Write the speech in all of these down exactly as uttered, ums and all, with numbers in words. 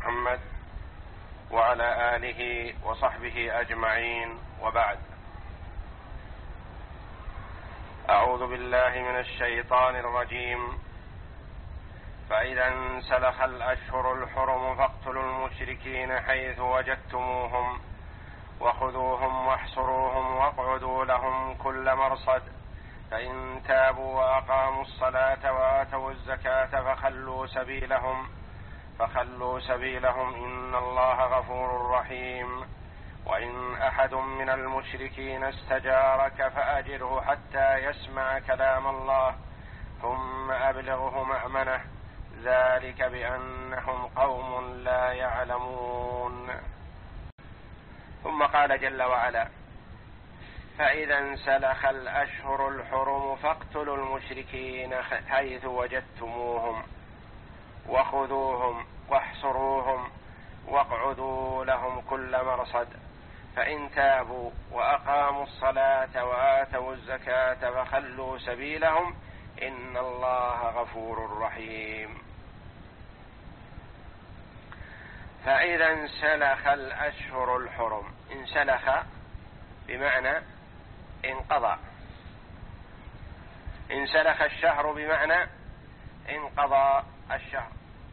محمد وعلى آله وصحبه أجمعين، وبعد. أعوذ بالله من الشيطان الرجيم. فإذا انسلخ الأشهر الحرم فاقتلوا المشركين حيث وجدتموهم وخذوهم واحصروهم واقعدوا لهم كل مرصد، فإن تابوا وأقاموا الصلاة وآتوا الزكاة فخلوا سبيلهم فخلوا سبيلهم إن الله غفور رحيم. وإن أحد من المشركين استجارك فأجره حتى يسمع كلام الله ثم أبلغه مأمنه، ذلك بأنهم قوم لا يعلمون. ثم قال جل وعلا: فإذا انسلخ الأشهر الحرم فاقتلوا المشركين حيث وجدتموهم وخذوهم واحصروهم واقعدوا لهم كل مرصد، فإن تابوا وأقاموا الصلاة وآتوا الزكاة فخلوا سبيلهم إن الله غفور رحيم. فإذا انسلخ الأشهر الحرم، انسلخ بمعنى انقضى، انسلخ الشهر بمعنى انقضى الشهر.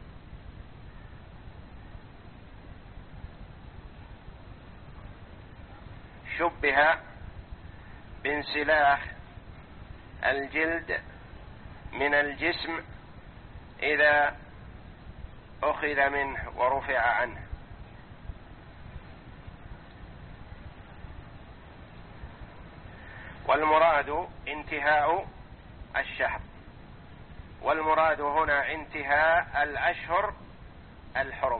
شبه بانسلاخ الجلد من الجسم إذا أخذ منه ورفع عنه. والمراد انتهاء الشهر، والمراد هنا انتهاء الأشهر الحرم.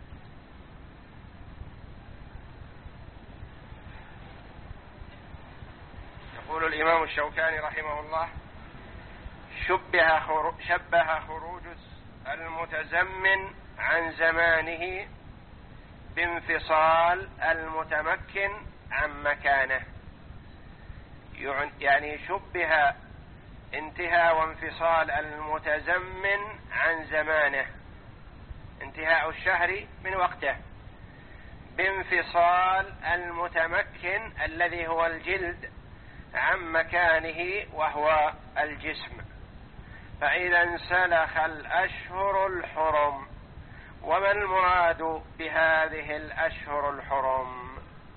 يقول الإمام الشوكاني رحمه الله: شبه شبه خروج المتزمن عن زمانه بانفصال المتمكن عن مكانه. يعني شبه انتهاء وانفصال المتزمن عن زمانه، انتهاء الشهر من وقته، بانفصال المتمكن الذي هو الجلد عن مكانه وهو الجسم. فإذا انسلخ الأشهر الحرم، وما المراد بهذه الأشهر الحرم؟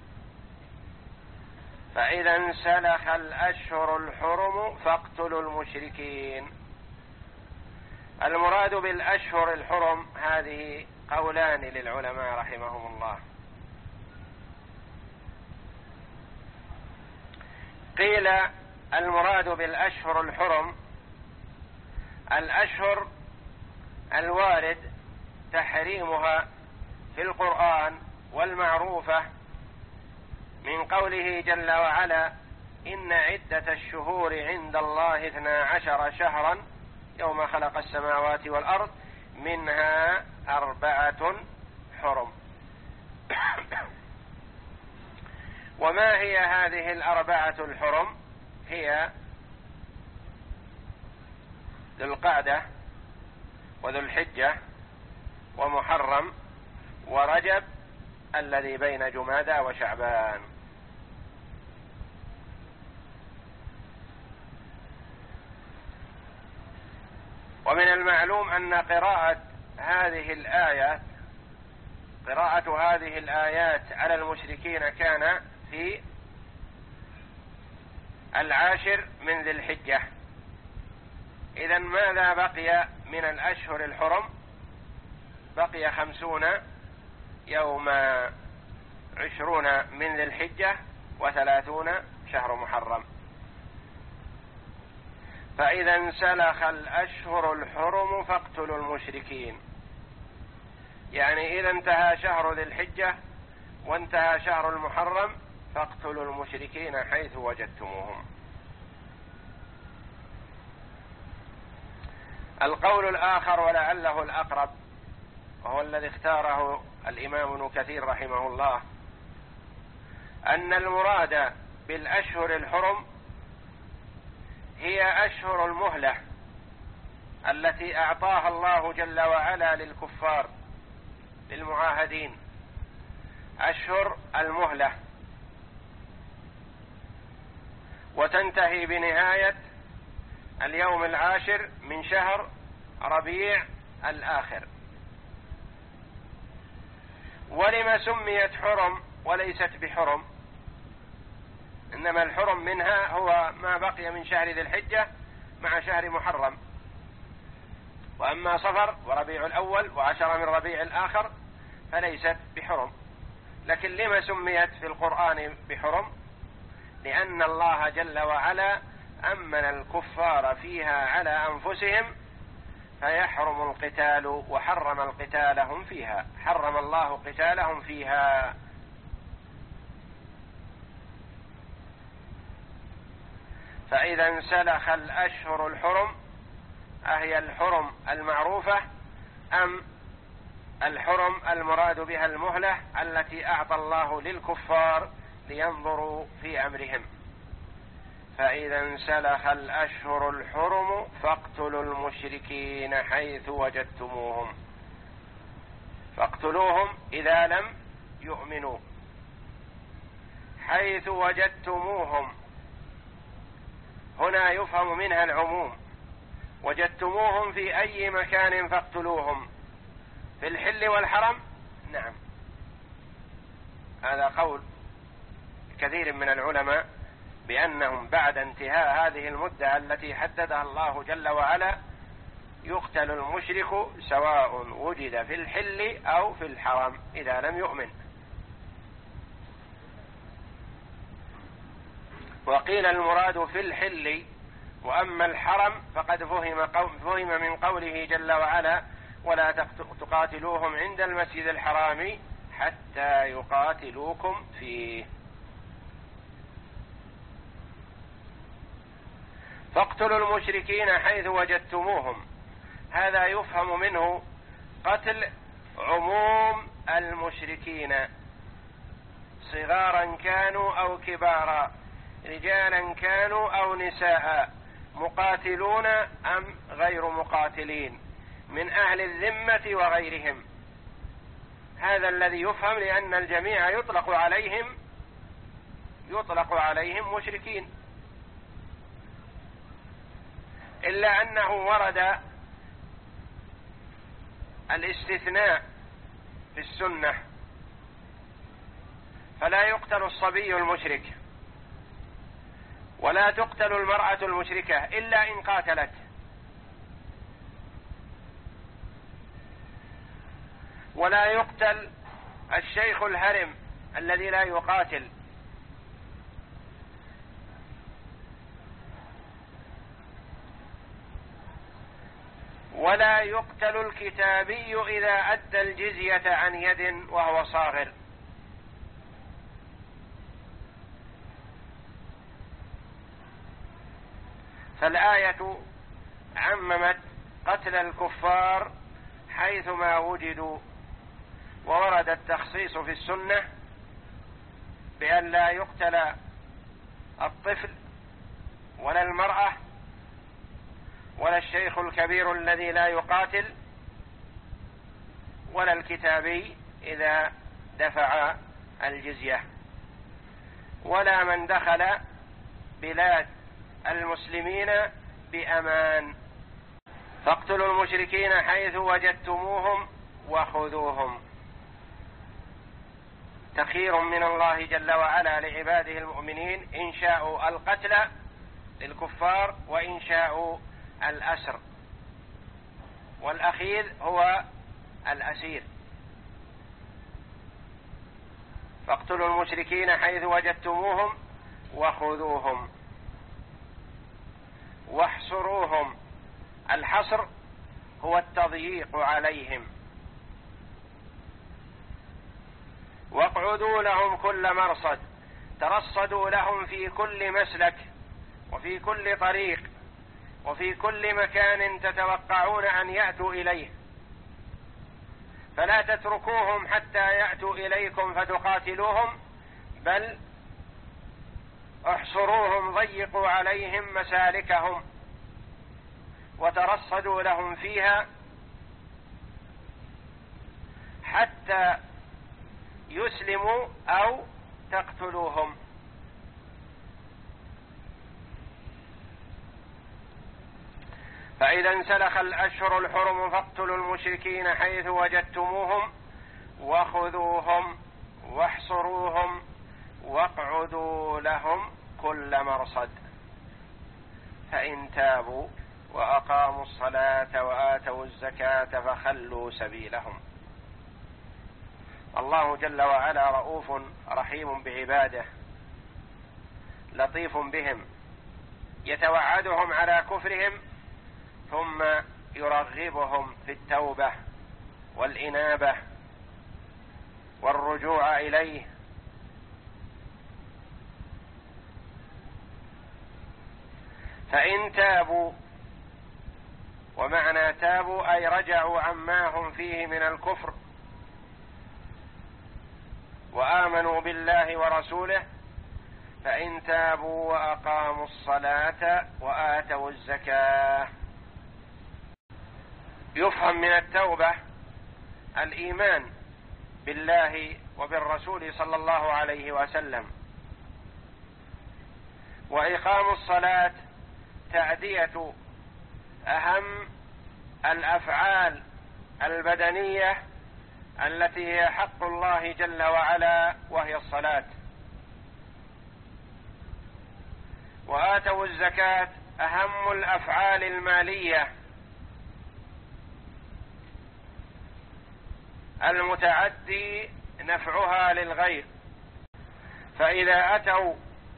فإذا انسلخ الأشهر الحرم فاقتلوا المشركين. المراد بالأشهر الحرم هذه قولان للعلماء رحمهم الله. قيل المراد بالأشهر الحرم الأشهر الوارد تحريمها في القرآن والمعروفة من قوله جل وعلا: إن عدة الشهور عند الله اثنا عشر شهرا يوم خلق السماوات والأرض منها أربعة حرم. وما هي هذه الأربعة الحرم؟ هي ذو القعدة وذو الحجة ومحرم ورجب الذي بين جمادى وشعبان. ومن المعلوم أن قراءة هذه الآيات قراءة هذه الآيات على المشركين كان في العاشر من ذي الحجة. إذن ماذا بقي من الأشهر الحرم؟ بقي خمسون يوما، عشرون من ذي الحجة وثلاثون شهر محرم. فإذا انسلخ الأشهر الحرم فاقتلوا المشركين، يعني إذا انتهى شهر ذي الحجة وانتهى شهر المحرم فاقتلوا المشركين حيث وجدتموهم. القول الآخر ولعله الأقرب وهو الذي اختاره الإمام ابن كثير رحمه الله، أن المراد بالأشهر الحرم هي أشهر المهلة التي أعطاها الله جل وعلا للكفار المعاهدين، أشهر المهلة، وتنتهي بنهاية اليوم العاشر من شهر ربيع الآخر. ولما سميت حرم وليست بحرم؟ إنما الحرم منها هو ما بقي من شهر ذي الحجة مع شهر محرم، وأما صفر وربيع الأول وعشر من ربيع الآخر فليست بحرم. لكن لما سميت في القرآن بحرم؟ لأن الله جل وعلا أمن الكفار فيها على أنفسهم فيحرم القتال، وحرم القتالهم فيها، حرم الله قتالهم فيها. فإذا انسلخ الأشهر الحرم، أهي الحرم المعروفة أم الحرم المراد بها المهلة التي أعطى الله للكفار لينظروا في أمرهم؟ فإذا انسلخ الأشهر الحرم فاقتلوا المشركين حيث وجدتموهم، فاقتلوهم إذا لم يؤمنوا، حيث وجدتموهم هنا يفهم منها العموم، وجدتموهم في أي مكان فاقتلوهم، في الحل والحرم؟ نعم، هذا قول كثير من العلماء بأنهم بعد انتهاء هذه المدة التي حددها الله جل وعلا يقتل المشرك سواء وجد في الحل أو في الحرم إذا لم يؤمن. وقيل المراد في الحل، وأما الحرم فقد فهم, فهم من قوله جل وعلا ولا تقاتلوهم عند المسجد الحرام حتى يقاتلوكم فيه. فاقتلوا المشركين حيث وجدتموهم، هذا يفهم منه قتل عموم المشركين صغارا كانوا أو كبارا، رجالا كانوا أو نساء، مقاتلون أم غير مقاتلين، من أهل الذمة وغيرهم. هذا الذي يفهم، لأن الجميع يطلق عليهم يطلق عليهم مشركين، إلا أنه ورد الاستثناء في السنة، فلا يقتل الصبي المشرك ولا تقتل المرأة المشركة إلا إن قاتلت، ولا يقتل الشيخ الهرم الذي لا يقاتل، ولا يقتل الكتابي إذا أدى الجزية عن يد وهو صاغر. فالآية عممت قتل الكفار حيثما وجدوا، وورد التخصيص في السنة بأن لا يقتل الطفل ولا المرأة ولا الشيخ الكبير الذي لا يقاتل ولا الكتابي إذا دفع الجزية، ولا من دخل بلاد المسلمين بأمان. فاقتلوا المشركين حيث وجدتموهم وخذوهم. تخير من الله جل وعلا لعباده المؤمنين، إن شاءوا القتل للكفار وإن شاءوا الأسر، والأخير هو الأسير. فاقتلوا المشركين حيث وجدتموهم وخذوهم واحصروهم. الحصر هو التضييق عليهم. واقعدوا لهم كل مرصد، ترصدوا لهم في كل مسلك وفي كل طريق وفي كل مكان تتوقعون أن يأتوا إليه، فلا تتركوهم حتى يأتوا إليكم فتقاتلوهم، بل احصروهم، ضيقوا عليهم مسالكهم وترصدوا لهم فيها حتى يسلموا أو تقتلوهم. فإذا انسلخ الأشهر الحرم فاقتلوا المشركين حيث وجدتموهم وخذوهم واحصروهم واقعدوا لهم كل مرصد فإن تابوا وأقاموا الصلاة وآتوا الزكاة فخلوا سبيلهم. الله جل وعلا رؤوف رحيم بعباده، لطيف بهم، يتوعدهم على كفرهم ثم يرغبهم في التوبة والإنابة والرجوع إليه. فإن تابوا، ومعنى تابوا أي رجعوا عما هم فيه من الكفر وآمنوا بالله ورسوله، فإن تابوا وأقاموا الصلاة وآتوا الزكاة. يفهم من التوبة الإيمان بالله وبالرسول صلى الله عليه وسلم، وإقام الصلاة تأدية أهم الأفعال البدنية التي هي حق الله جل وعلا وهي الصلاة. وآتوا الزكاة أهم الأفعال المالية المتعدي نفعها للغير. فإذا أتوا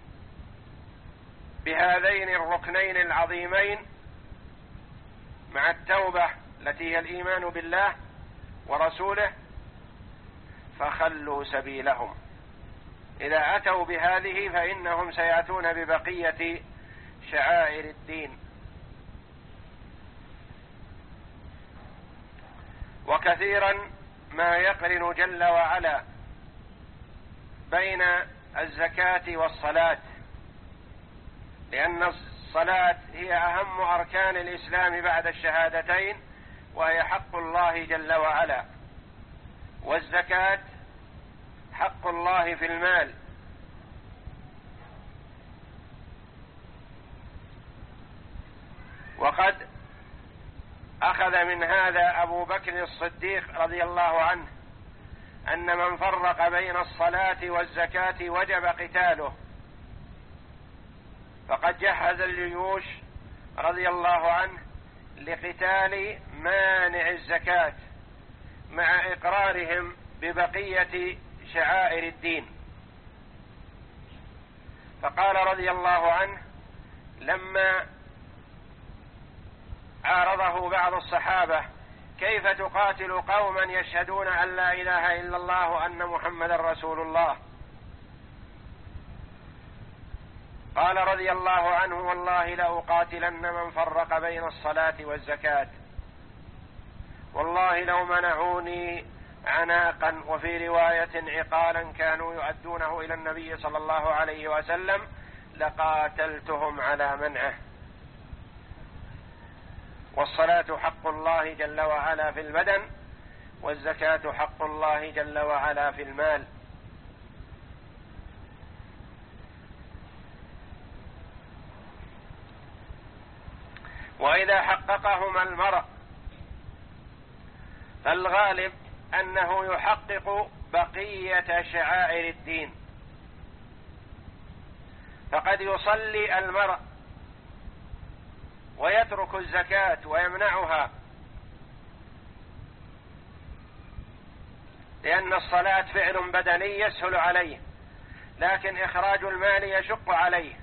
بهذين الركنين العظيمين مع التوبة التي هي الإيمان بالله ورسوله فخلوا سبيلهم. إذا أتوا بهذه فإنهم سيأتون ببقية شعائر الدين. وكثيرا ما يقرن جل وعلا بين الزكاة والصلاة، لأن الصلاة هي أهم أركان الإسلام بعد الشهادتين، وهي حق الله جل وعلا، والزكاة حق الله في المال. وقد أخذ من هذا أبو بكر الصديق رضي الله عنه أن من فرق بين الصلاة والزكاة وجب قتاله، فقد جهز الجيوش رضي الله عنه لقتال مانع الزكاة مع إقرارهم ببقية شعائر الدين. فقال رضي الله عنه لما عارضه بعض الصحابة: كيف تقاتل قوما يشهدون أن لا إله إلا الله وأن محمدا رسول الله؟ قال رضي الله عنه: والله لأقاتلن من فرق بين الصلاة والزكاة، والله لو منعوني عناقا وفي رواية عقالا كانوا يؤدونه إلى النبي صلى الله عليه وسلم لقاتلتهم على منعه. والصلاة حق الله جل وعلا في البدن، والزكاة حق الله جل وعلا في المال. وإذا حققهما المرء فالغالب أنه يحقق بقية شعائر الدين. فقد يصلي المرء ويترك الزكاة ويمنعها، لأن الصلاة فعل بدني يسهل عليه، لكن إخراج المال يشق عليه،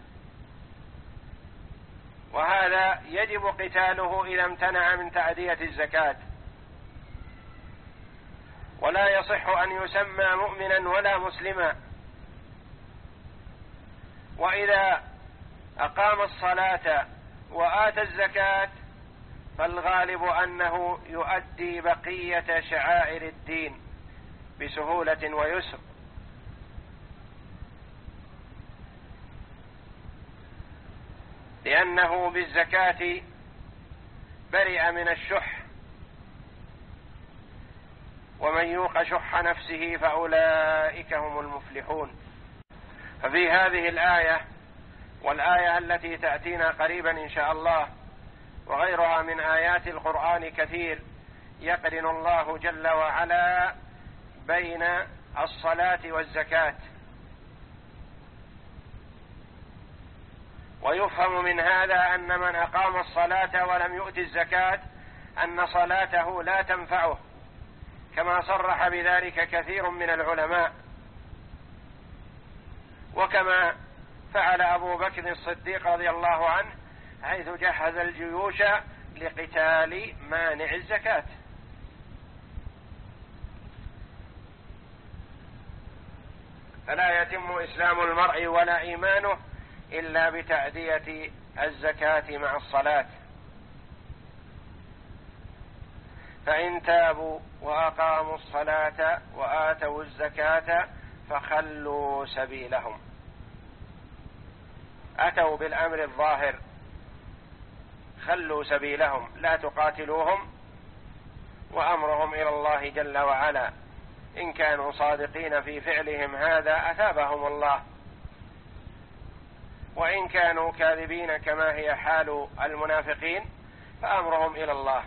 وهذا يجب قتاله إذا امتنع من تأدية الزكاة. ولا يصح أن يسمى مؤمنا ولا مسلما. وإذا أقام الصلاة وآتى الزكاة فالغالب أنه يؤدي بقية شعائر الدين بسهولة ويسر. لأنه بالزكاة برئ من الشح، ومن يوق شح نفسه فأولئك هم المفلحون. ففي هذه الآية والآية التي تأتينا قريبا إن شاء الله وغيرها من آيات القرآن كثير يقرن الله جل وعلا بين الصلاة والزكاة. ويفهم من هذا أن من أقام الصلاة ولم يؤت الزكاة أن صلاته لا تنفعه، كما صرح بذلك كثير من العلماء، وكما فعل أبو بكر الصديق رضي الله عنه حيث جهز الجيوش لقتال مانع الزكاة. فلا يتم إسلام المرء ولا إيمانه إلا بتأدية الزكاة مع الصلاة. فإن تابوا وأقاموا الصلاة وآتوا الزكاة فخلوا سبيلهم. أتوا بالأمر الظاهر، خلوا سبيلهم، لا تقاتلوهم، وأمرهم إلى الله جل وعلا. إن كانوا صادقين في فعلهم هذا أثابهم الله، وإن كانوا كاذبين كما هي حال المنافقين فأمرهم إلى الله.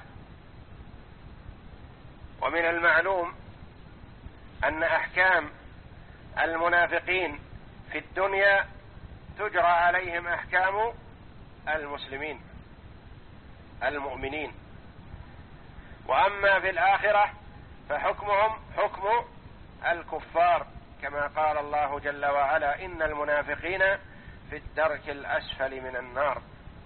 ومن المعلوم أن أحكام المنافقين في الدنيا تجرى عليهم أحكام المسلمين المؤمنين، وأما في الآخرة فحكمهم حكم الكفار، كما قال الله جل وعلا: إن المنافقين في الدرك الأسفل من النار.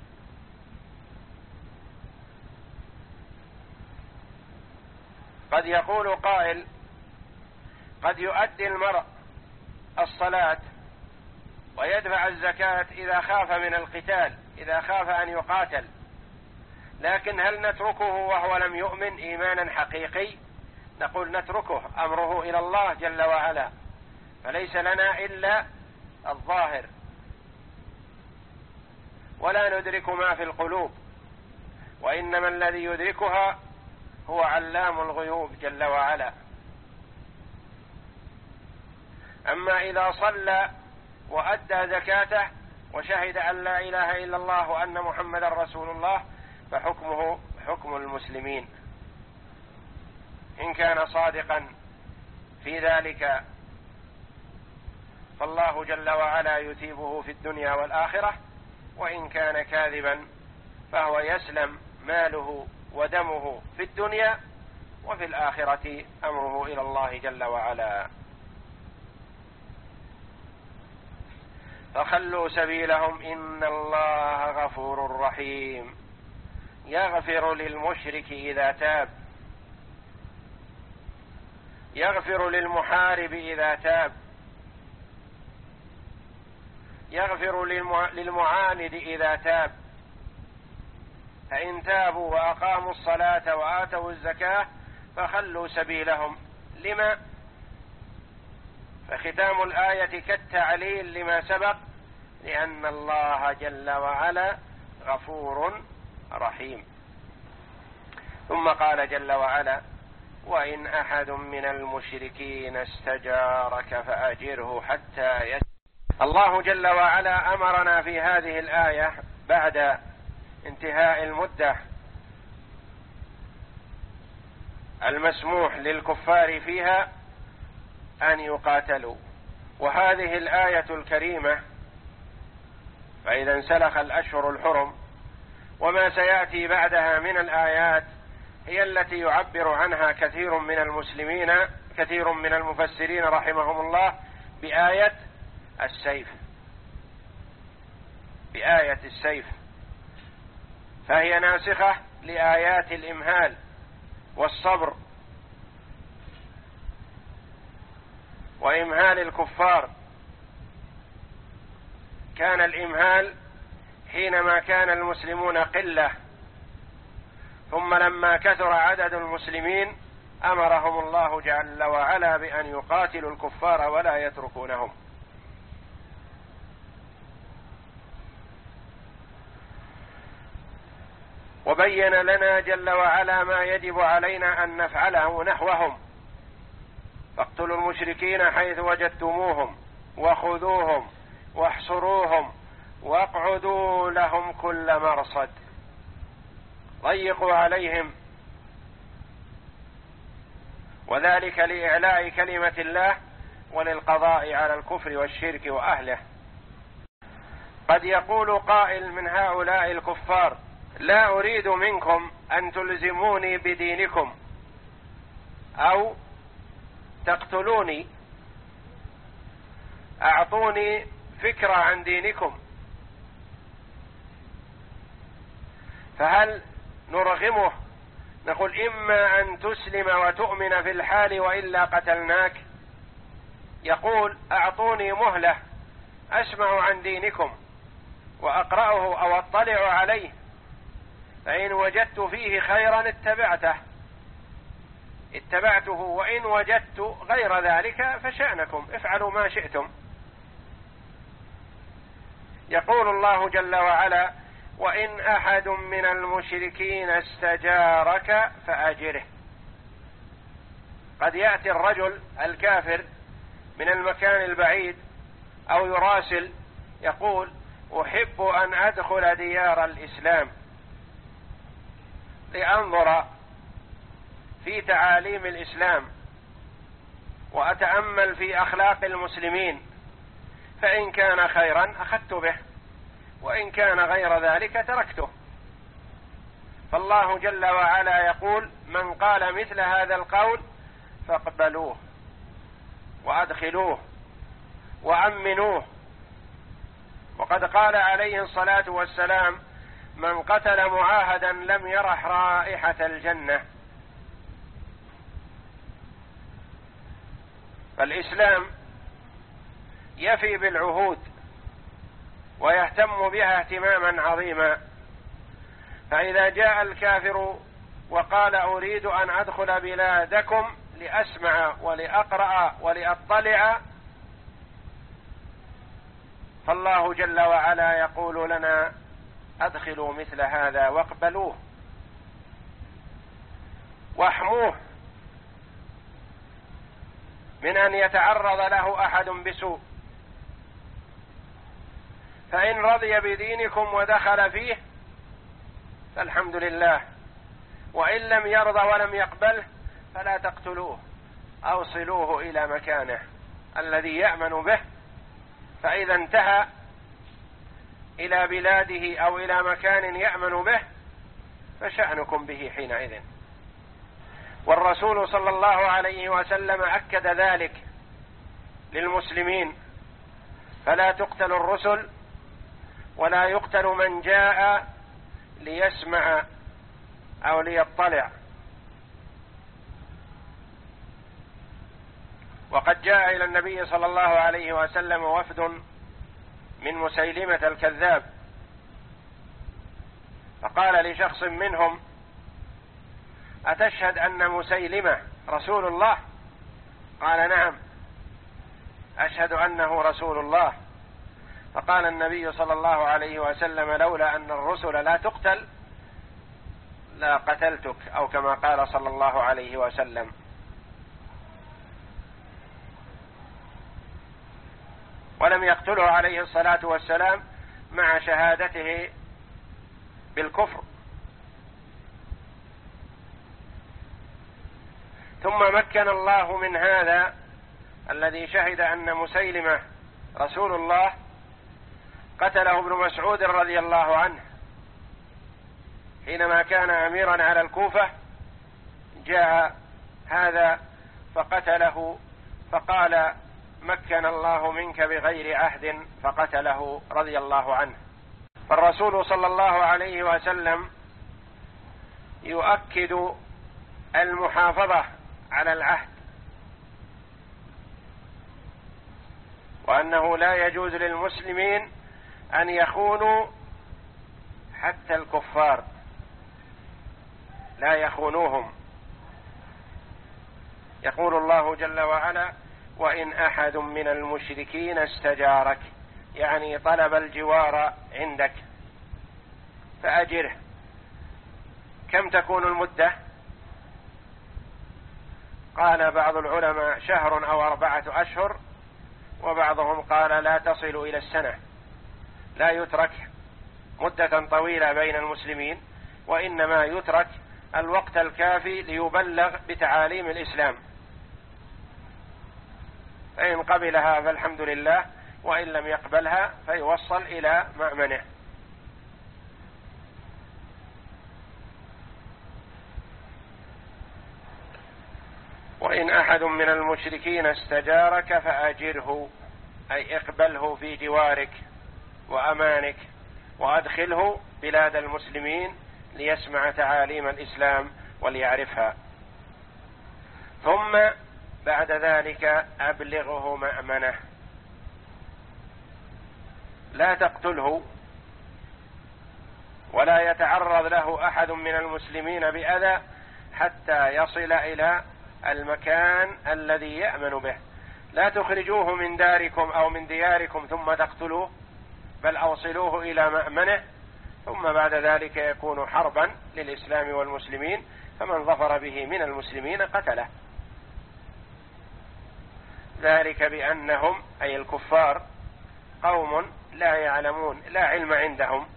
قد يقول قائل: قد يؤدي المرء الصلاة ويدفع الزكاة إذا خاف من القتال، إذا خاف أن يقاتل، لكن هل نتركه وهو لم يؤمن إيمانا حقيقي؟ نقول نتركه، أمره إلى الله جل وعلا، فليس لنا إلا الظاهر ولا ندرك ما في القلوب، وإنما الذي يدركها هو علام الغيوب جل وعلا. أما إذا صلى وأدى زكاته وشهد أن لا إله إلا الله وأن محمدا رسول الله فحكمه حكم المسلمين إن كان صادقا في ذلك، فالله جل وعلا يثيبه في الدنيا والآخرة، وإن كان كاذبا فهو يسلم ماله ودمه في الدنيا، وفي الآخرة أمره إلى الله جل وعلا. فخلوا سبيلهم إن الله غفور رحيم، يغفر للمشرك إذا تاب، يغفر للمحارب إذا تاب، يغفر للمعاند إذا تاب. فإن تابوا وأقاموا الصلاة وآتوا الزكاة فخلوا سبيلهم. لما؟ فختام الآية كالتعليل لما سبق، لأن الله جل وعلا غفور رحيم. ثم قال جل وعلا: وإن أحد من المشركين استجارك فأجره حتى يسمع. الله جل وعلا أمرنا في هذه الآية بعد انتهاء المدة المسموح للكفار فيها أن يقاتلوا، وهذه الآية الكريمة فإذا انسلخ الأشهر الحرم وما سيأتي بعدها من الآيات هي التي يعبر عنها كثير من المسلمين، كثير من المفسرين رحمهم الله، بآية السيف، بآية السيف، فهي ناسخة لآيات الإمهال والصبر وإمهال الكفار. كان الإمهال حينما كان المسلمون قلة، ثم لما كثر عدد المسلمين أمرهم الله جل وعلا بأن يقاتلوا الكفار ولا يتركونهم. وبين لنا جل وعلا ما يجب علينا أن نفعله نحوهم اقتلوا المشركين حيث وجدتموهم وخذوهم واحصروهم واقعدوا لهم كل مرصد ضيقوا عليهم، وذلك لإعلاء كلمة الله وللقضاء على الكفر والشرك وأهله. قد يقول قائل من هؤلاء الكفار: لا أريد منكم أن تلزموني بدينكم أو تقتلوني، أعطوني فكرة عن دينكم. فهل نرغمه نقول إما أن تسلم وتؤمن في الحال وإلا قتلناك؟ يقول: أعطوني مهلة أسمع عن دينكم وأقرأه أو أطلع عليه، فإن وجدت فيه خيرا اتبعته اتبعته وإن وجدت غير ذلك فشأنكم، افعلوا ما شئتم. يقول الله جل وعلا: وإن أحد من المشركين استجارك فأجره. قد يأتي الرجل الكافر من المكان البعيد أو يراسل يقول: أحب أن أدخل ديار الإسلام لأنظر في تعاليم الإسلام وأتأمل في أخلاق المسلمين، فإن كان خيرا أخذت به وإن كان غير ذلك تركته. فالله جل وعلا يقول: من قال مثل هذا القول فاقبلوه وأدخلوه وأمنوه. وقد قال عليه الصلاة والسلام: من قتل معاهدا لم يرح رائحة الجنة. فالإسلام يفي بالعهود ويهتم بها اهتماما عظيما، فإذا جاء الكافر وقال: أريد أن أدخل بلادكم لأسمع ولأقرأ ولأطلع، فالله جل وعلا يقول لنا: أدخلوا مثل هذا واقبلوه واحموه من أن يتعرض له أحد بسوء، فإن رضي بدينكم ودخل فيه فالحمد لله، وإن لم يرضى ولم يقبله فلا تقتلوه، أوصلوه إلى مكانه الذي يأمن به، فإذا انتهى إلى بلاده أو إلى مكان يأمن به فشأنكم به حينئذ. والرسول صلى الله عليه وسلم أكد ذلك للمسلمين: فلا تقتل الرسل ولا يقتل من جاء ليسمع أو ليطلع. وقد جاء إلى النبي صلى الله عليه وسلم وفد من مسيلمة الكذاب، فقال لشخص منهم: أتشهد أن مسيلمة رسول الله؟ قال: نعم أشهد أنه رسول الله. فقال النبي صلى الله عليه وسلم: لولا أن الرسل لا تقتل لا قتلتك، أو كما قال صلى الله عليه وسلم. ولم يقتله عليه الصلاة والسلام مع شهادته بالكفر. ثم مكن الله من هذا الذي شهد أن مسيلمة رسول الله، قتله ابن مسعود رضي الله عنه حينما كان أميرا على الكوفة، جاء هذا فقتله، فقال: مكن الله منك بغير عهد، فقتله رضي الله عنه. فالرسول صلى الله عليه وسلم يؤكد المحافظة على العهد، وأنه لا يجوز للمسلمين أن يخونوا حتى الكفار، لا يخونوهم. يقول الله جل وعلا: وإن أحد من المشركين استجارك، يعني طلب الجوار عندك، فأجره. كم تكون المدة؟ قال بعض العلماء شهر أو أربعة أشهر، وبعضهم قال لا تصل إلى السنة، لا يترك مدة طويلة بين المسلمين، وإنما يترك الوقت الكافي ليبلغ بتعاليم الإسلام، فإن قبلها فالحمد لله، وإن لم يقبلها فيوصل إلى مأمنه. وإن أحد من المشركين استجارك فأجره، أي اقبله في جوارك وأمانك، وأدخله بلاد المسلمين ليسمع تعاليم الإسلام وليعرفها، ثم بعد ذلك أبلغه مأمنه. لا تقتله ولا يتعرض له أحد من المسلمين بأذى حتى يصل إلى المكان الذي يأمن به. لا تخرجوه من داركم أو من دياركم ثم تقتلوه، بل أوصلوه إلى مأمنه، ثم بعد ذلك يكون حربا للإسلام والمسلمين، فمن ظفر به من المسلمين قتله. ذلك بأنهم أي الكفار قوم لا يعلمون، لا علم عندهم،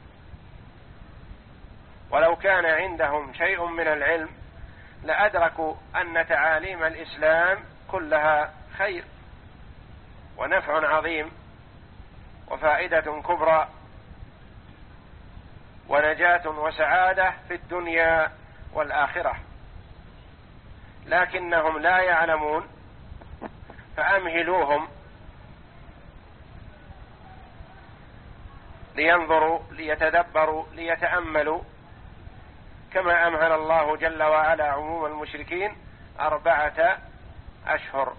ولو كان عندهم شيء من العلم لأدركوا أن تعاليم الإسلام كلها خير ونفع عظيم وفائدة كبرى ونجاة وسعادة في الدنيا والآخرة، لكنهم لا يعلمون، فأمهلوهم لينظروا ليتدبروا ليتأملوا، كما أمهل الله جل وعلا عموم المشركين أربعة أشهر.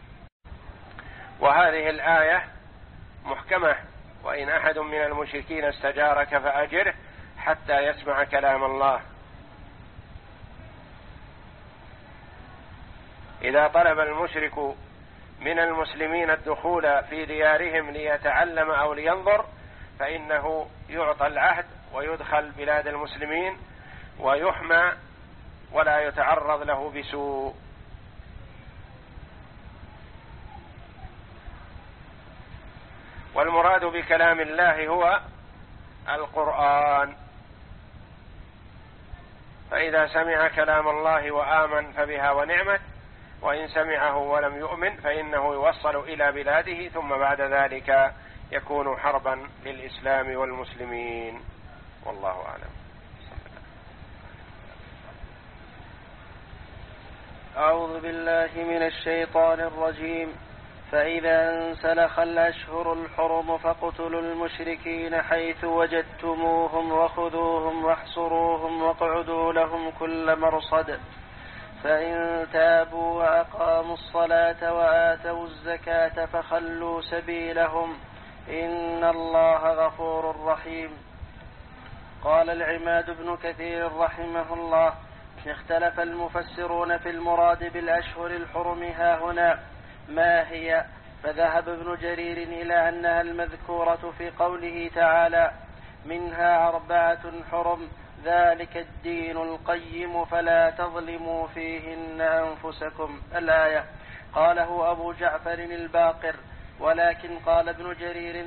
وهذه الآية محكمة: وإن أحد من المشركين استجارك فأجره حتى يسمع كلام الله. إذا طلب المشرك من المسلمين الدخول في ديارهم ليتعلم أو لينظر، فإنه يعطى العهد ويدخل بلاد المسلمين ويحمى ولا يتعرض له بسوء. والمراد بكلام الله هو القرآن، فإذا سمع كلام الله وآمن فبها ونعمت، وإن سمعه ولم يؤمن فإنه يوصل إلى بلاده، ثم بعد ذلك يكون حربا للإسلام والمسلمين. والله أعلم. أعوذ بالله من الشيطان الرجيم. فإذا انسلخ الأشهر الحرم فاقتلوا المشركين حيث وجدتموهم وخذوهم واحصروهم واقعدوا لهم كل مرصد، فإن تابوا وأقاموا الصلاة وآتوا الزكاة فخلوا سبيلهم إن الله غفور رحيم. قال العماد بن كثير رحمه الله: اختلف المفسرون في المراد بالأشهر الحرم ها هنا ما هي، فذهب ابن جرير إلى أنها المذكورة في قوله تعالى: منها أربعة حرم ذلك الدين القيم فلا تظلموا فيهن أنفسكم، الآية. قاله أبو جعفر الباقر، ولكن قال ابن جرير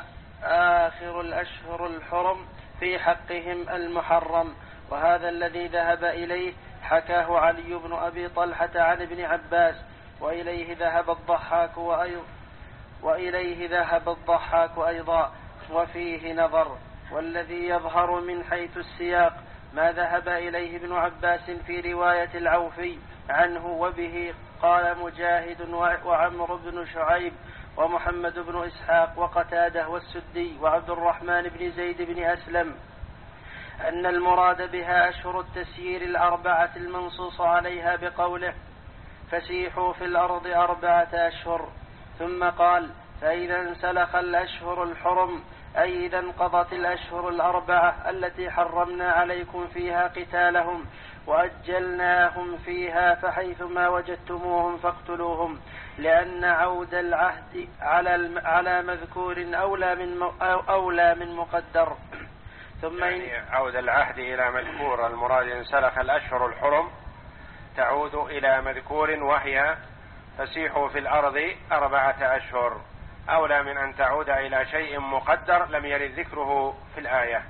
آخر الأشهر الحرم في حقهم المحرم، وهذا الذي ذهب إليه حكاه علي بن أبي طلحة عن ابن عباس، وإليه ذهب الضحاك وأيضا وإليه ذهب الضحاك أيضا، وفيه نظر. والذي يظهر من حيث السياق ما ذهب إليه ابن عباس في رواية العوفي عنه، وبه قال مجاهد وعمر بن شعيب ومحمد بن إسحاق وقتاده والسدي وعبد الرحمن بن زيد بن أسلم أن المراد بها أشهر التسيير الأربعة المنصوص عليها بقوله: فسيحوا في الأرض أربعة أشهر. ثم قال: فإذا انسلخ الأشهر الحرم، أي إذا انقضت الأشهر الأربعة التي حرمنا عليكم فيها قتالهم وأجلناهم فيها، فحيثما وجدتموهم فاقتلوهم، لأن عود العهد على على مذكور أولى من أولى من مقدر. ثم يعني عود العهد إلى مذكور، المراد انسلخ الأشهر الحرم تعود إلى مذكور وهي فسيحوا في الأرض أربعة أشهر، أولى من أن تعود إلى شيء مقدر لم يرد ذكره في الآية.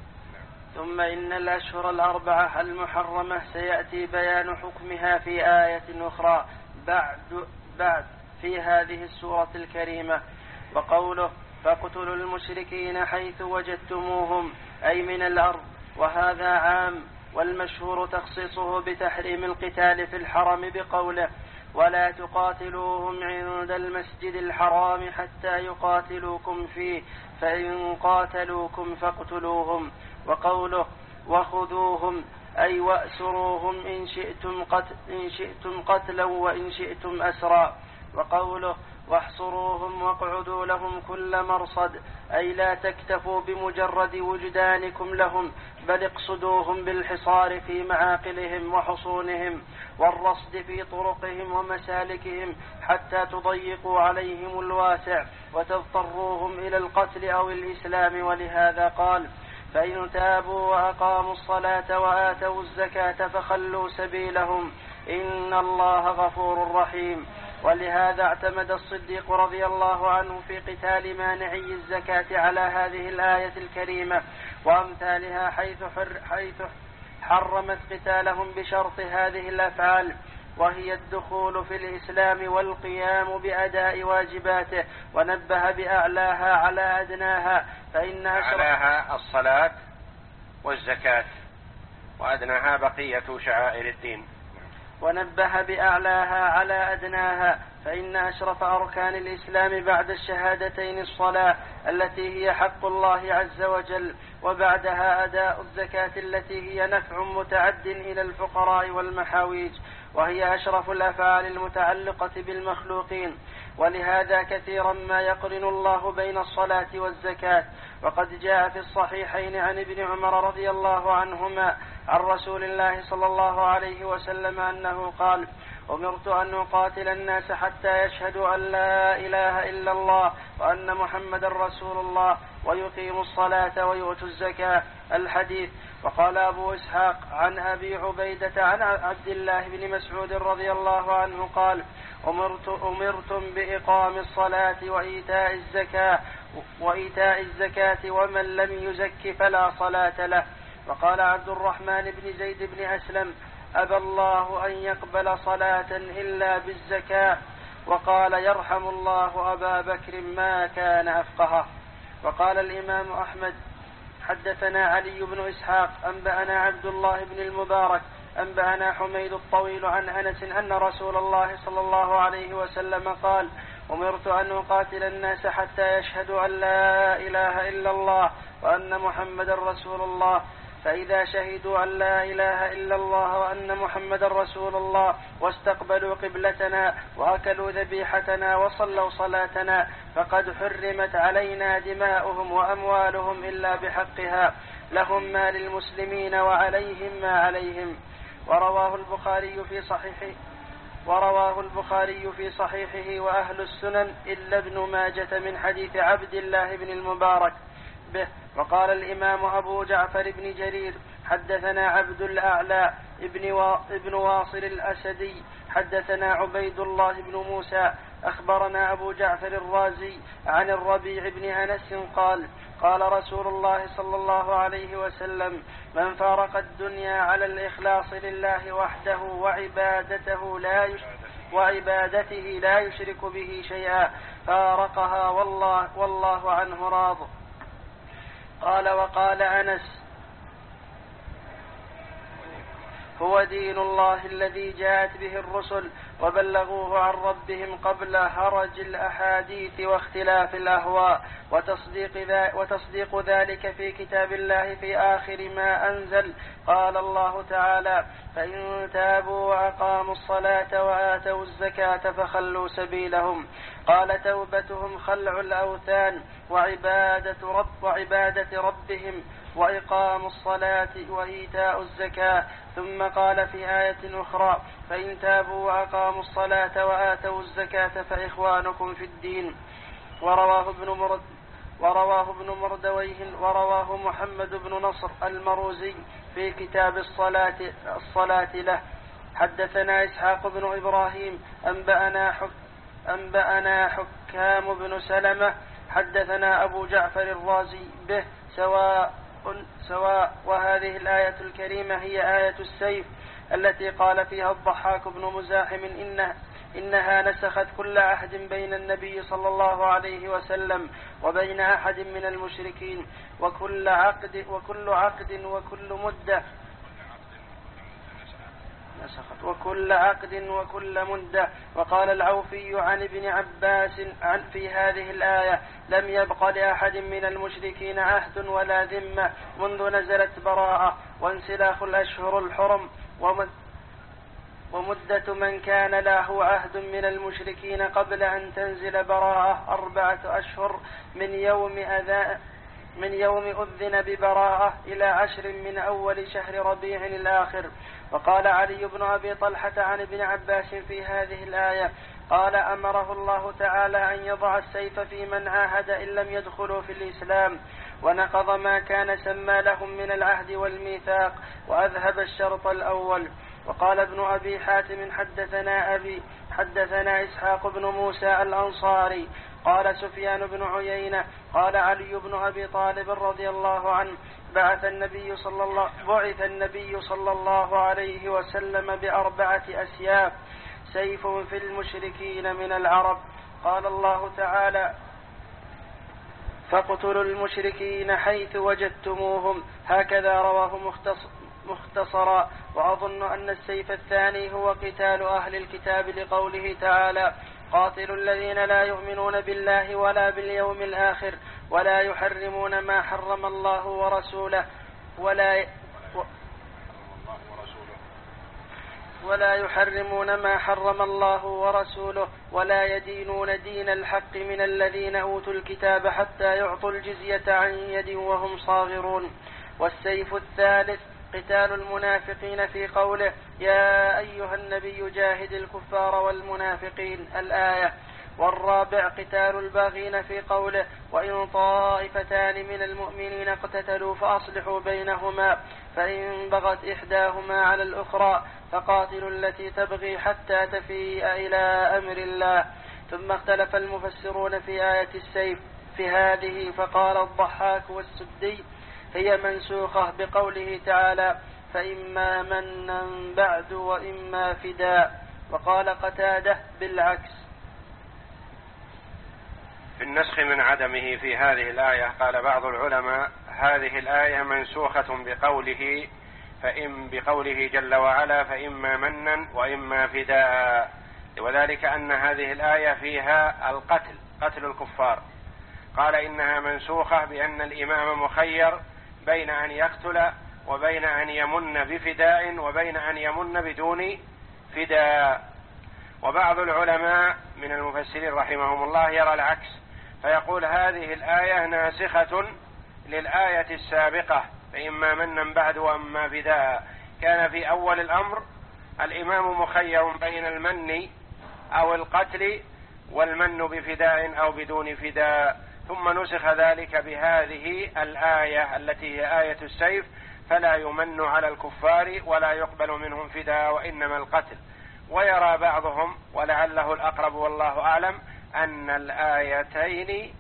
ثم إن الأشهر الأربعة المحرمة سيأتي بيان حكمها في آية أخرى بعد, بعد في هذه السورة الكريمة. وقوله فاقتلوا المشركين حيث وجدتموهم أي من الأرض، وهذا عام، والمشهور تخصيصه بتحريم القتال في الحرم بقوله ولا تقاتلوهم عند المسجد الحرام حتى يقاتلوكم فيه فإن قاتلوكم فاقتلوهم. وقوله وخذوهم أي وأسروهم إن شئتم, قتل إن شئتم قتلا وإن شئتم أسرا. وقوله واحصروهم واقعدوا لهم كل مرصد أي لا تكتفوا بمجرد وجدانكم لهم، بل اقصدوهم بالحصار في معاقلهم وحصونهم والرصد في طرقهم ومسالكهم حتى تضيقوا عليهم الواسع وتضطروهم إلى القتل أو الإسلام. ولهذا قال فإن تابوا وأقاموا الصلاة وآتوا الزكاة فخلوا سبيلهم إن الله غفور رحيم. ولهذا اعتمد الصديق رضي الله عنه في قتال مانعي الزكاة على هذه الآية الكريمة وأمثالها حيث, حر حيث حرمت قتالهم بشرط هذه الأفعال، وهي الدخول في الإسلام والقيام بأداء واجباته، ونبه بأعلاها على أدناها فإن أعلاها الصلاة والزكاة وأدناها بقية شعائر الدين. ونبه بأعلاها على أدناها فإن أشرف أركان الإسلام بعد الشهادتين الصلاة التي هي حق الله عز وجل، وبعدها أداء الزكاة التي هي نفع متعد إلى الفقراء والمحاويج، وهي أشرف الأفعال المتعلقة بالمخلوقين. ولهذا كثيرا ما يقرن الله بين الصلاة والزكاة. وقد جاء في الصحيحين عن ابن عمر رضي الله عنهما عن رسول الله صلى الله عليه وسلم أنه قال أمرت أن أقاتل الناس حتى يشهدوا أن لا إله إلا الله وأن محمد رسول الله ويقيموا الصلاة ويؤتوا الزكاة. الحديث. وقال أبو إسحاق عن أبي عبيدة عن عبد الله بن مسعود رضي الله عنه قال أمرت أمرتم بإقام الصلاة وإيتاء الزكاة وإيتاء الزكاة ومن لم يزك فلا صلاة له. وقال عبد الرحمن بن زيد بن أسلم أبى الله أن يقبل صلاة إلا بالزكاة. وقال يرحم الله أبا بكر ما كان أفقهه. وقال الإمام أحمد حدثنا علي بن إسحاق أنبأنا عبد الله بن المبارك أنبأنا حميد الطويل عن أنس أن رسول الله صلى الله عليه وسلم قال أمرت أن أقاتل الناس حتى يشهدوا أن لا إله إلا الله وأن محمد رسول الله، فإذا شهدوا أن لا إله إلا الله وأن محمد رسول الله واستقبلوا قبلتنا وأكلوا ذبيحتنا وصلوا صلاتنا فقد حرمت علينا دماؤهم وأموالهم إلا بحقها، لهم ما للمسلمين وعليهم ما عليهم. ورواه البخاري في صحيحه ورواه البخاري في صحيحه وأهل السنن إلا ابن ماجة من حديث عبد الله بن المبارك به. وقال الإمام أبو جعفر بن جرير حدثنا عبد الأعلى ابن واصل الأسدي حدثنا عبيد الله بن موسى أخبرنا أبو جعفر الرازي عن الربيع بن أنس قال قال رسول الله صلى الله عليه وسلم من فارق الدنيا على الإخلاص لله وحده وعبادته لا وعبادته لا يشرك به شيئا فارقها والله, والله عنه راض. قال وقال أنس هو دين الله الذي جاءت به الرسل وبلغوه عن ربهم قبل هرج الأحاديث واختلاف الأهواء وتصديق, وتصديق ذلك في كتاب الله في آخر ما أنزل. قال الله تعالى فإن تابوا وأقاموا الصلاة وآتوا الزكاة فخلوا سبيلهم. قال توبتهم خلع الأوثان وعبادة, رب وعبادة ربهم وإقام الصلاة وإيتاء الزكاة. ثم قال في آية أخرى فإن تابوا وأقاموا الصلاة وآتوا الزكاة فإخوانكم في الدين. ورواه ابن مرد ورواه ابن مردويه ورواه محمد بن نصر المروزي في كتاب الصلاة, الصلاة له حدثنا إسحاق بن إبراهيم أنبأنا, حك أنبأنا حكام بن سلمة حدثنا أبو جعفر الرازي به سواء, سواء وهذه الآية الكريمة هي آية السيف التي قال فيها الضحاك بن مزاحم إنها, إنها نسخت كل عهد بين النبي صلى الله عليه وسلم وبين أحد من المشركين وكل عقد وكل عقد وكل مدة نسخت وكل عقد وكل مدة. وقال العوفي عن ابن عباس عن في هذه الآية لم يبق لأحد من المشركين عهد ولا ذمة منذ نزلت براءة وانسلاخ الأشهر الحرم ومدة من كان له عهد من المشركين قبل أن تنزل براءة أربعة أشهر من يوم أذان من يوم أذن ببراءة إلى عشر من أول شهر ربيع الآخر. وقال علي بن أبي طلحة عن ابن عباس في هذه الآية قال أمره الله تعالى أن يضع السيف في من عاهد إن لم يدخلوا في الإسلام ونقض ما كان سمى لهم من العهد والميثاق وأذهب الشرط الأول. وقال ابن أبي حاتم حدثنا أبي حدثنا إسحاق بن موسى الأنصاري قال سفيان بن عيينة قال علي بن أبي طالب رضي الله عنه بعث النبي صلى الله, بعث النبي صلى الله عليه وسلم بأربعة أسياف سيف في المشركين من العرب. قال الله تعالى فاقتلوا المشركين حيث وجدتموهم هكذا رواه مختصر مختصرا. وأظن أن السيف الثاني هو قتال أهل الكتاب لقوله تعالى قاتلوا الذين لا يؤمنون بالله ولا باليوم الآخر ولا يحرمون ما حرم الله ورسوله ولا ولا يحرمون ما حرم الله ورسوله ولا يدينون دين الحق من الذين أوتوا الكتاب حتى يعطوا الجزية عن يد وهم صاغرون. والسيف الثالث قتال المنافقين في قوله يا أيها النبي جاهد الكفار والمنافقين الآية. والرابع قتال الباغين في قوله وإن طائفتان من المؤمنين اقتتلوا فأصلحوا بينهما فإن بغت إحداهما على الأخرى فقاتلوا التي تبغي حتى تفيء إلى أمر الله. ثم اختلف المفسرون في آية السيف في هذه فقال الضحاك والسدي هي منسوخة بقوله تعالى فإما منا بعد وإما فداء. وقال قتادة بالعكس. في النسخ من عدمه في هذه الآية قال بعض العلماء هذه الآية منسوخة بقوله فإن بقوله جل وعلا فإما منا وإما فداء وذلك أن هذه الآية فيها القتل قتل الكفار. قال إنها منسوخة بأن الإمام مخير بين أن يقتل وبين أن يمن بفداء وبين أن يمن بدون فداء. وبعض العلماء من المفسرين رحمهم الله يرى العكس فيقول هذه الآية ناسخة للآية السابقة فإما منا بعد وأما فداء. كان في أول الأمر الإمام مخير بين المن أو القتل والمن بفداء أو بدون فداء ثم نسخ ذلك بهذه الآية التي هي آية السيف فلا يمن على الكفار ولا يقبل منهم فداء وإنما القتل. ويرى بعضهم ولعله الأقرب والله أعلم أن الآيتين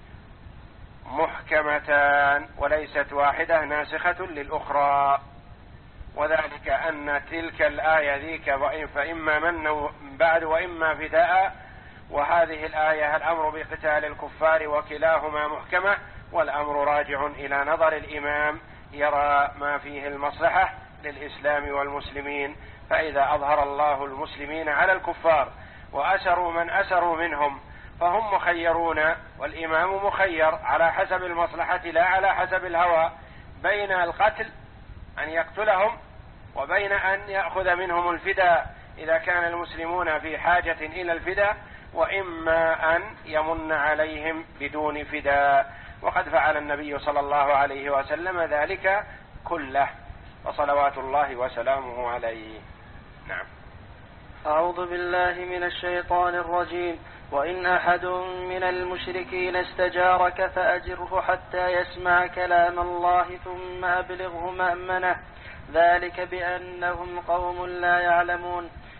محكمتان وليست واحدة ناسخة للأخرى وذلك أن تلك الآية ذيك فإما من بعد وإما فداء وهذه الآية الأمر بقتال الكفار وكلاهما محكمة والأمر راجع إلى نظر الإمام يرى ما فيه المصلحة للإسلام والمسلمين. فإذا أظهر الله المسلمين على الكفار وأسروا من أسروا منهم فهم مخيرون والإمام مخير على حسب المصلحة لا على حسب الهوى بين القتل أن يقتلهم وبين أن يأخذ منهم الفداء إذا كان المسلمون في حاجة إلى الفداء وإما أن يمن عليهم بدون فداء. وقد فعل النبي صلى الله عليه وسلم ذلك كله وصلوات الله وسلامه عليه. نعم. أعوذ بالله من الشيطان الرجيم. وإن أحد من المشركين استجارك فأجره حتى يسمع كلام الله ثم أبلغه مأمنه ذلك بأنهم قوم لا يعلمون.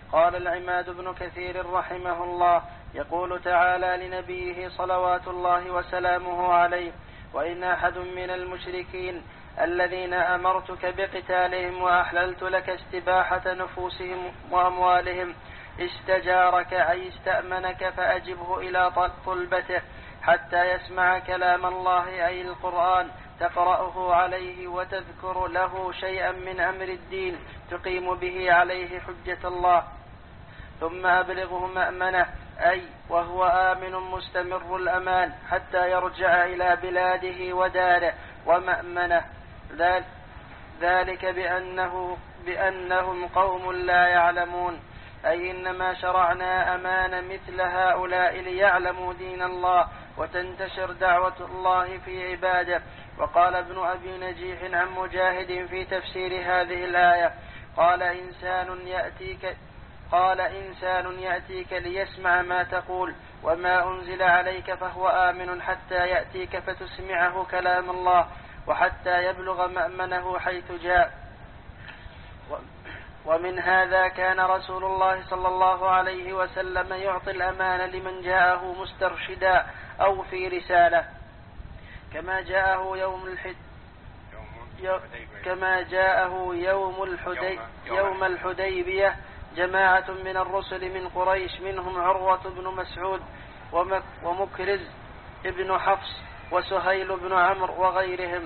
قال العماد بن كثير رحمه الله يقول تعالى لنبيه صلوات الله وسلامه عليه: وإن أحد من المشركين الذين أمرتك بقتالهم وأحللت لك استباحة نفوسهم وأموالهم استجارك أي استأمنك فأجبه إلى طلبته حتى يسمع كلام الله أي القرآن تقرأه عليه وتذكر له شيئا من أمر الدين تقيم به عليه حجة الله، ثم أبلغه مأمنه أي وهو آمن مستمر الأمان حتى يرجع إلى بلاده وداره ومأمنه، ذلك بأنه بأنهم قوم لا يعلمون، أي إنما شرعنا أمان مثل هؤلاء ليعلموا دين الله وتنتشر دعوة الله في عباده. وقال ابن أبي نجيح عن مجاهد في تفسير هذه الآية قال إنسان يأتيك قال إنسان يأتيك ليسمع ما تقول وما أنزل عليك فهو آمن حتى يأتيك فتسمعه كلام الله وحتى يبلغ مأمنه حيث جاء. ومن هذا كان رسول الله صلى الله عليه وسلم يعطي الأمان لمن جاءه مسترشدا أو في رسالة، كما جاءه يوم الحد كما جاءه يوم الحدي يوم الحديبية جماعة من الرسل من قريش منهم عروة بن مسعود ومكرز ابن حفص وسهيل بن عمرو وغيرهم،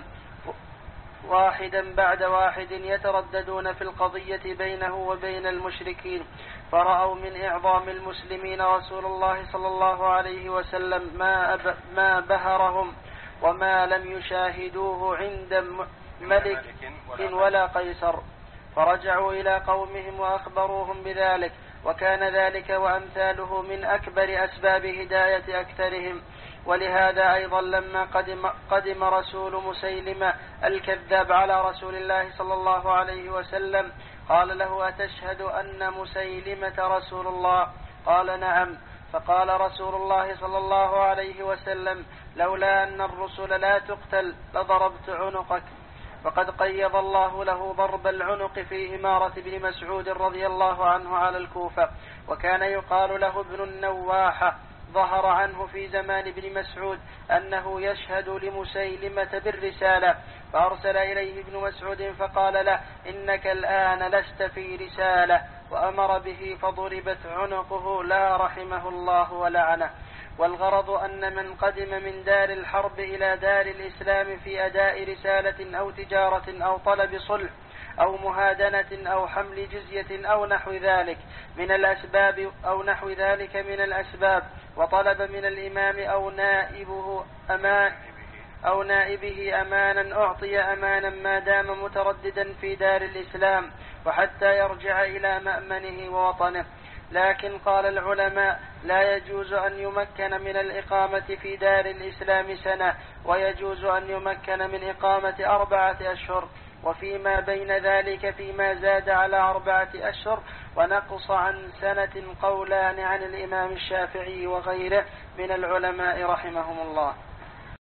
واحدا بعد واحد يترددون في القضية بينه وبين المشركين، فرأوا من إعظام المسلمين رسول الله صلى الله عليه وسلم ما, أب ما بهرهم وما لم يشاهدوه عند ملك ولا قيصر، فرجعوا إلى قومهم وأخبروهم بذلك، وكان ذلك وأمثاله من أكبر أسباب هداية أكثرهم. ولهذا أيضا لما قدم, قدم رسول مسيلمة الكذاب على رسول الله صلى الله عليه وسلم قال له: أتشهد أن مسيلمة رسول الله؟ قال: نعم. فقال رسول الله صلى الله عليه وسلم: لولا أن الرسل لا تقتل لضربت عنقك. وقد قيض الله له ضرب العنق في إمارة ابن مسعود رضي الله عنه على الكوفة، وكان يقال له ابن النواحة. ظهر عنه في زمان ابن مسعود أنه يشهد لمسيلمة بالرسالة، فأرسل إليه ابن مسعود فقال له: إنك الآن لست في رسالة، وأمر به فضربت عنقه لا رحمه الله ولعنه. والغرض أن من قدم من دار الحرب إلى دار الإسلام في أداء رسالة أو تجارة أو طلب صلح أو مهادنة أو حمل جزية أو نحو ذلك من الأسباب أو نحو ذلك من الأسباب وطلب من الإمام أو نائبه أمان أو نائبه أمانا أعطي أمانا ما دام مترددا في دار الإسلام وحتى يرجع إلى مأمنه ووطنه. لكن قال العلماء: لا يجوز أن يمكن من الإقامة في دار الإسلام سنة، ويجوز أن يمكن من إقامة أربعة أشهر، وفيما بين ذلك فيما زاد على أربعة أشهر ونقص عن سنة قولان عن الإمام الشافعي وغيره من العلماء رحمهم الله.